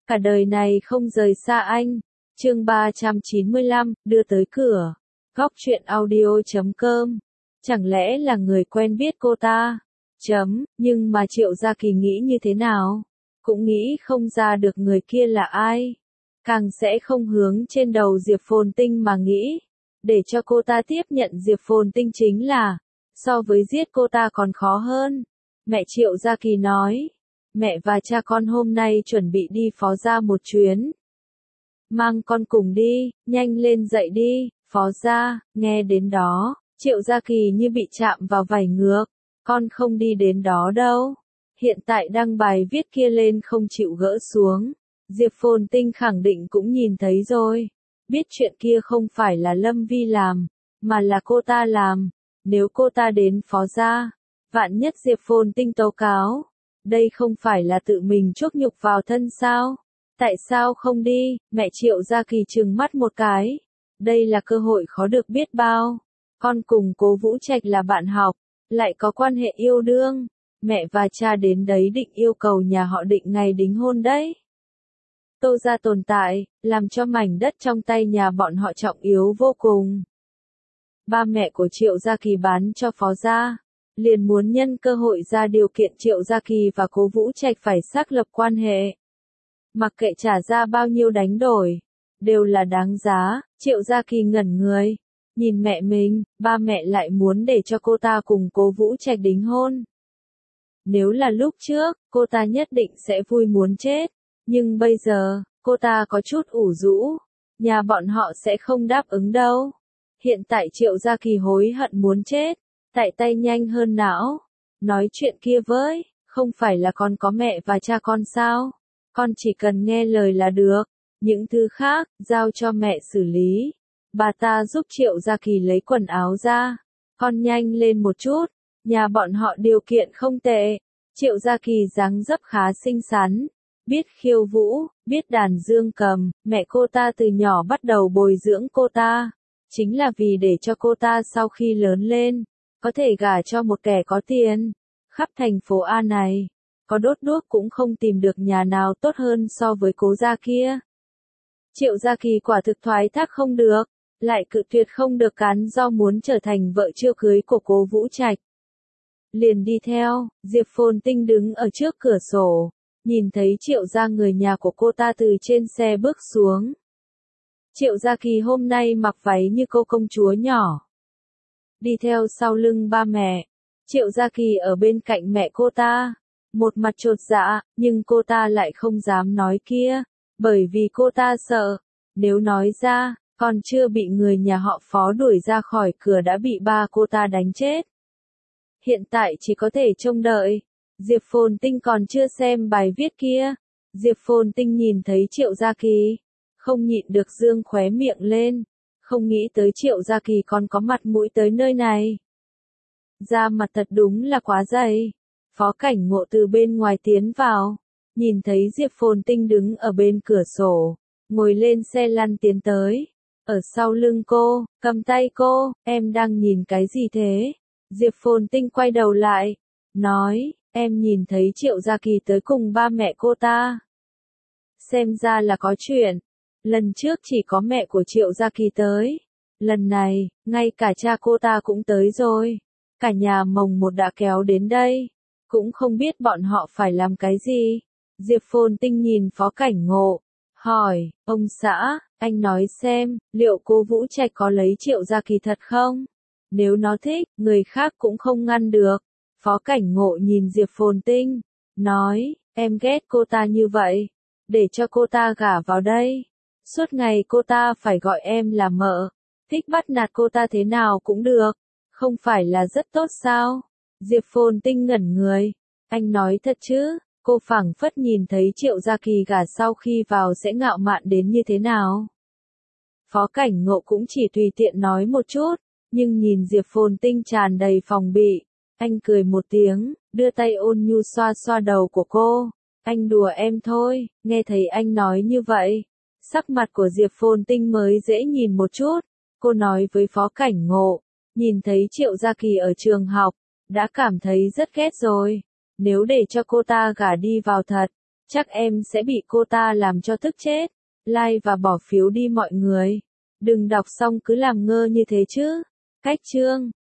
cả đời này không rời xa anh. Chương 395, đưa tới cửa. Góc truyện audio.com. Chẳng lẽ là người quen biết cô ta? Nhưng mà Triệu Gia Kỳ nghĩ như thế nào? Cũng nghĩ không ra được người kia là ai. Càng sẽ không hướng trên đầu Diệp Phồn Tinh mà nghĩ. Để cho cô ta tiếp nhận Diệp Phồn Tinh chính là, so với giết cô ta còn khó hơn. Mẹ Triệu Gia Kỳ nói, mẹ và cha con hôm nay chuẩn bị đi Phó Gia một chuyến. Mang con cùng đi, nhanh lên dậy đi, Phó Gia. Nghe đến đó, Triệu Gia Kỳ như bị chạm vào vảy ngược. Con không đi đến đó đâu. Hiện tại đăng bài viết kia lên không chịu gỡ xuống. Diệp Phồn Tinh khẳng định cũng nhìn thấy rồi. Biết chuyện kia không phải là Lâm Vi làm, mà là cô ta làm. Nếu cô ta đến Phó Gia, vạn nhất Diệp Phồn Tinh tố cáo. Đây không phải là tự mình chuốc nhục vào thân sao? Tại sao không đi? Mẹ Triệu Gia Kỳ trừng mắt một cái. Đây là cơ hội khó được biết bao. Con cùng Cố Vũ Trạch là bạn học, lại có quan hệ yêu đương. Mẹ và cha đến đấy định yêu cầu nhà họ Định ngày đính hôn đấy. Tô Gia tồn tại, làm cho mảnh đất trong tay nhà bọn họ trọng yếu vô cùng. Ba mẹ của Triệu Gia Kỳ bán cho Phó Gia, liền muốn nhân cơ hội ra điều kiện Triệu Gia Kỳ và Cố Vũ Trạch phải xác lập quan hệ. Mặc kệ trả ra bao nhiêu đánh đổi, đều là đáng giá. Triệu Gia Kỳ ngẩn người, nhìn mẹ mình, ba mẹ lại muốn để cho cô ta cùng Cố Vũ Trạch đính hôn. Nếu là lúc trước, cô ta nhất định sẽ vui muốn chết. Nhưng bây giờ, cô ta có chút ủ rũ. Nhà bọn họ sẽ không đáp ứng đâu. Hiện tại Triệu Gia Kỳ hối hận muốn chết. Tại tay nhanh hơn não. Nói chuyện kia với, không phải là con có mẹ và cha con sao? Con chỉ cần nghe lời là được. Những thứ khác, giao cho mẹ xử lý. Bà ta giúp Triệu Gia Kỳ lấy quần áo ra. Con nhanh lên một chút. Nhà bọn họ điều kiện không tệ. Triệu Gia Kỳ dáng dấp khá xinh xắn. Biết khiêu vũ, biết đàn dương cầm. Mẹ cô ta từ nhỏ bắt đầu bồi dưỡng cô ta. Chính là vì để cho cô ta sau khi lớn lên, có thể gả cho một kẻ có tiền. Khắp thành phố A này, có đốt đuốc cũng không tìm được nhà nào tốt hơn so với Cố gia kia. Triệu Gia Kỳ quả thực thoái thác không được, lại cự tuyệt không được cắn do muốn trở thành vợ chưa cưới của Cố Vũ Trạch. Liền đi theo, Diệp Phồn Tinh đứng ở trước cửa sổ, nhìn thấy Triệu gia người nhà của cô ta từ trên xe bước xuống. Triệu Gia Kỳ hôm nay mặc váy như cô công chúa nhỏ. Đi theo sau lưng ba mẹ. Triệu Gia Kỳ ở bên cạnh mẹ cô ta. Một mặt chột dạ, nhưng cô ta lại không dám nói kia. Bởi vì cô ta sợ. Nếu nói ra, còn chưa bị người nhà họ Phó đuổi ra khỏi cửa đã bị ba cô ta đánh chết. Hiện tại chỉ có thể trông đợi. Diệp Phồn Tinh còn chưa xem bài viết kia. Diệp Phồn Tinh nhìn thấy Triệu Gia Kỳ, không nhịn được dương khóe miệng lên. Không nghĩ tới Triệu Gia Kỳ còn có mặt mũi tới nơi này. Da mặt thật đúng là quá dày. Phó Cảnh Ngộ từ bên ngoài tiến vào, nhìn thấy Diệp Phồn Tinh đứng ở bên cửa sổ, ngồi lên xe lăn tiến tới. Ở sau lưng cô, cầm tay cô, em đang nhìn cái gì thế? Diệp Phồn Tinh quay đầu lại, nói, em nhìn thấy Triệu Gia Kỳ tới cùng ba mẹ cô ta. Xem ra là có chuyện. Lần trước chỉ có mẹ của Triệu Gia Kỳ tới. Lần này, ngay cả cha cô ta cũng tới rồi. Cả nhà mồng một đã kéo đến đây. Cũng không biết bọn họ phải làm cái gì. Diệp Phồn Tinh nhìn Phó Cảnh Ngộ, hỏi, ông xã, anh nói xem, liệu Cố Vũ Trạch có lấy Triệu Gia Kỳ thật không? Nếu nó thích, người khác cũng không ngăn được. Phó Cảnh Ngộ nhìn Diệp Phồn Tinh, nói, em ghét cô ta như vậy. Để cho cô ta gả vào đây. Suốt ngày cô ta phải gọi em là mợ. Thích bắt nạt cô ta thế nào cũng được. Không phải là rất tốt sao? Diệp Phồn Tinh ngẩn người. Anh nói thật chứ? Cô phảng phất nhìn thấy Triệu Gia Kỳ gả sau khi vào sẽ ngạo mạn đến như thế nào. Phó Cảnh Ngộ cũng chỉ tùy tiện nói một chút. Nhưng nhìn Diệp Phồn Tinh tràn đầy phòng bị. Anh cười một tiếng, đưa tay ôn nhu xoa xoa đầu của cô. Anh đùa em thôi, nghe thấy anh nói như vậy. Sắc mặt của Diệp Phồn Tinh mới dễ nhìn một chút. Cô nói với Phó Cảnh Ngộ, nhìn thấy Triệu Gia Kỳ ở trường học, đã cảm thấy rất ghét rồi. Nếu để cho cô ta gả đi vào thật, Chắc em sẽ bị cô ta làm cho tức chết. Like và bỏ phiếu đi mọi người. Đừng đọc xong cứ làm ngơ như thế chứ. Cách chương